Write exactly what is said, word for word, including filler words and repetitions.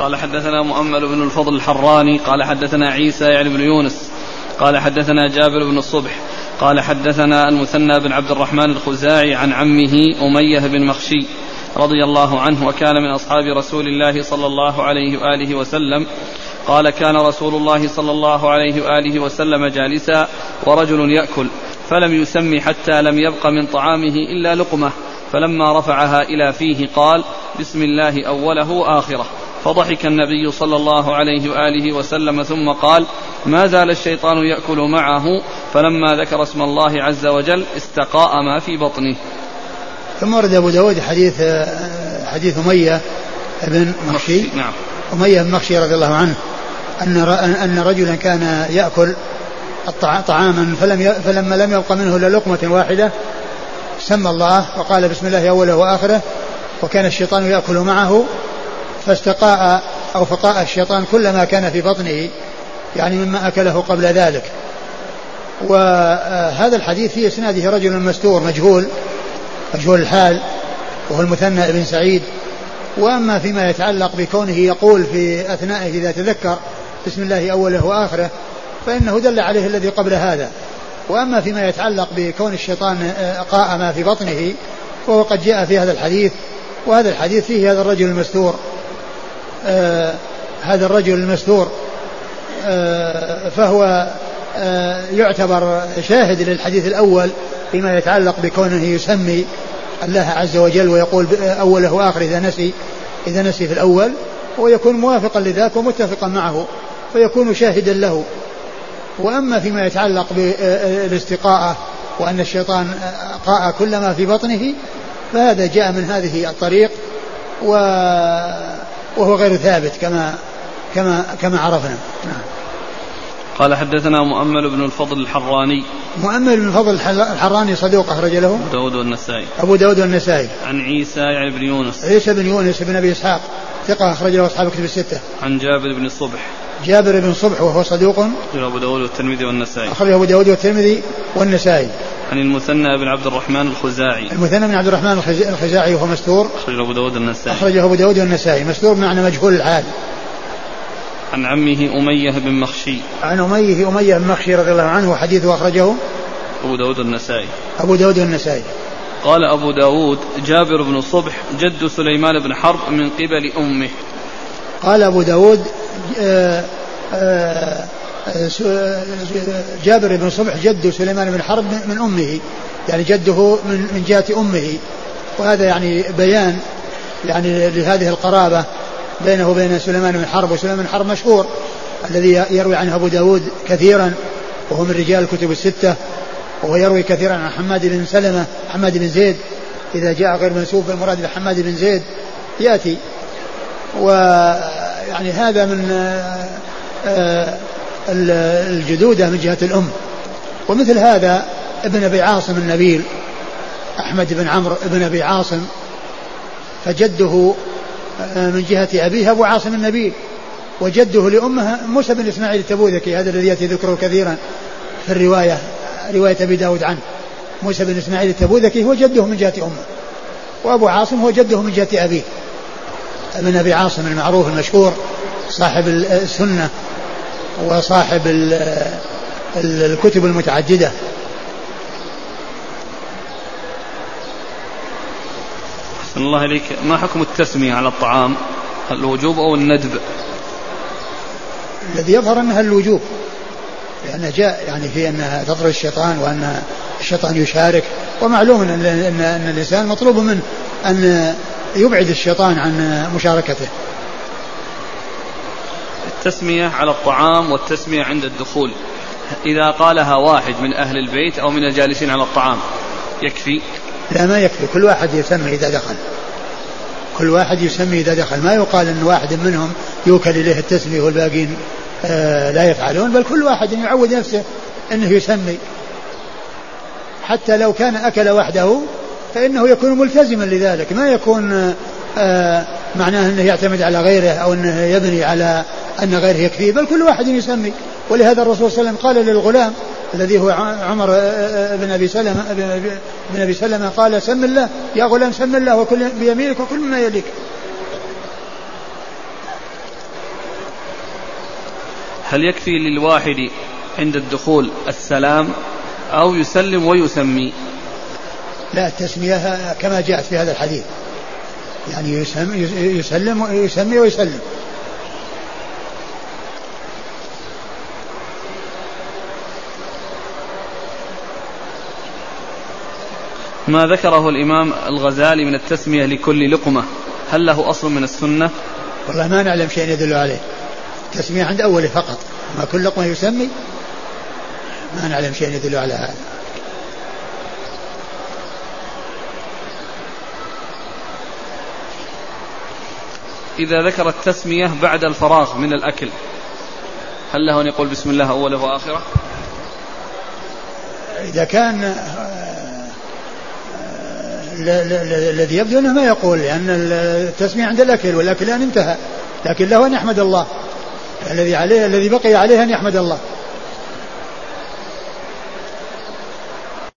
قال حدثنا مؤمل بن الفضل الحراني قال حدثنا عيسى يعني بن يونس قال حدثنا جابر بن الصبح قال حدثنا المثنى بن عبد الرحمن الخزاعي عن عمه أمية بن مخشي رضي الله عنه وكان من أصحاب رسول الله صلى الله عليه وآله وسلم قال كان رسول الله صلى الله عليه وآله وسلم جالسا ورجل يأكل فلم يسمي حتى لم يبق من طعامه إلا لقمة فلما رفعها إلى فيه قال بسم الله أوله وآخره فضحك النبي صلى الله عليه وآله وسلم ثم قال ما زال الشيطان يأكل معه فلما ذكر اسم الله عز وجل استقاء ما في بطنه. ثم ورد أبو داود حديث حديث أمية بن مخشي نعم أمية بن مخشي رضي الله عنه أن أن رجلا كان يأكل طعاما فلم فلما لم يبق منه إلا لقمة واحدة سمى الله وقال بسم الله أوله وآخره وكان الشيطان يأكل معه فاستقاء أو فقاء الشيطان كل ما كان في بطنه يعني مما أكله قبل ذلك. وهذا الحديث في إسناده رجل مستور مجهول مجهول الحال وهو المثنى بن سعيد. وأما فيما يتعلق بكونه يقول في أثنائه إذا تذكر بسم الله أوله وآخره فإنه دل عليه الذي قبل هذا. وأما فيما يتعلق بكون الشيطان قاء ما في بطنه فهو قد جاء في هذا الحديث. وهذا الحديث فيه هذا الرجل المستور آه هذا الرجل المستور آه فهو آه يعتبر شاهد للحديث الأول فيما يتعلق بكونه يسمي الله عز وجل ويقول أوله وآخر إذا نسي إذا نسي في الأول ويكون موافقا لذاك ومتفقا معه فيكون شاهدا له. وأما فيما يتعلق بالاستقاءة وأن الشيطان قاء كل ما في بطنه فهذا جاء من هذه الطريق وهو غير ثابت كما كما كما عرفنا. نعم. قال حدثنا مؤمل بن الفضل الحراني مؤمل بن الفضل الحراني صدوق أخرج له أبو داود والنسائي أبو داود والنسائي. عن عيسى يعني بن يونس عيسى بن يونس بن أبي إسحاق ثقة أخرج له أصحاب كتب الستة. عن جابر بن الصبح جابر بن صبح وهو صدوق أخرجه أبو داود والترمذي والنسائي أخرجه أبو داود والترمذي والنسائي. عن المثنى بن عبد الرحمن الخزاعي المثنى بن عبد الرحمن الخزاعي وهو مستور أخرجه أبو داود والنسائي أخرجه أبو داود والنسائي مستور بمعنى مجهول الحال. عن عمه أمية بن مخشي عن أميه أمية بن مخشي رضي الله عنه وحديثه أخرجه أبو داود والنسائي أبو داود والنسائي. قال أبو داود جابر بن الصبح جد سليمان بن حرب من قبل أمه. قال أبو داود آآ آآ جابر بن صبح جد سليمان بن حرب من أمه يعني جده من من جهة أمه. وهذا يعني بيان يعني لهذه القرابة بينه وبين سليمان بن حرب. وسليمان بن حرب مشهور الذي يروي عنه أبو داود كثيرا وهو من رجال الكتب الستة وهو يروي كثيرا عن حماد بن سلمة حماد بن زيد إذا جاء غير منسوب المراد بحماد بن زيد يأتي. ويعني هذا من الجدودة من جهة الأم. ومثل هذا ابن أبي عاصم النبيل أحمد بن عمرو ابن أبي عاصم فجده من جهة أبيه أبو عاصم النبيل وجده لأمه موسى بن إسماعيل التبوذكي هذا الذي يأتي ذكره كثيرا في الرواية رواية أبي داود عنه. موسى بن إسماعيل التبوذكي هو جده من جهة أمه وأبو عاصم هو جده من جهة أبيه ابن أبي عاصم المعروف المشهور صاحب السنة وصاحب الكتب المتعددة. أحسن الله إليك. ما حكم التسمية على الطعام الوجوب أو الندب؟ الذي يظهر أنها الوجوب لأنه جاء يعني في أنها تطرد الشيطان وأن الشيطان يشارك ومعلوم أن, أن, أن الإنسان مطلوب منه أن يبعد الشيطان عن مشاركته. التسمية على الطعام والتسمية عند الدخول إذا قالها واحد من أهل البيت أو من الجالسين على الطعام يكفي؟ لا ما يكفي. كل واحد يسمي إذا دخل كل واحد يسمي إذا دخل ما يقال أن واحد منهم يوكل إليه التسمية والباقين آه لا يفعلون بل كل واحد يعود نفسه أنه يسمي حتى لو كان أكل وحده فإنه يكون ملتزما لذلك ما يكون آه معناه أنه يعتمد على غيره أو أنه يبني على أن غيره يكفيه بل كل واحد يسمي. ولهذا الرسول صلى الله عليه وسلم قال للغلام الذي هو عمر بن أبي سلمة بن أبي سلمة قال سم الله يا غلام سم الله وكل بيمينك وكل ما يليك. هل يكفي للواحد عند الدخول السلام أو يسلم ويسمي؟ لا، التسمية كما جاءت في هذا الحديث، يعني يسلم ويسمي ويسلم. ما ذكره الإمام الغزالي من التسمية لكل لقمة هل له أصل من السنة؟ والله ما نعلم شيء يدل عليه، التسمية عند أوله فقط، ما كل لقمة يسمي، ما نعلم شيء يدل على هذا. إذا ذكر التسمية بعد الفراغ من الأكل هل له أن يقول بسم الله أوله وآخره؟ إذا كان الذي يبدو أنه ما يقول، لأن التسمية عند الأكل والأكل أن انتهى، لكن له أن يحمد الله، الذي عليه الذي بقي عليه أن يحمد الله.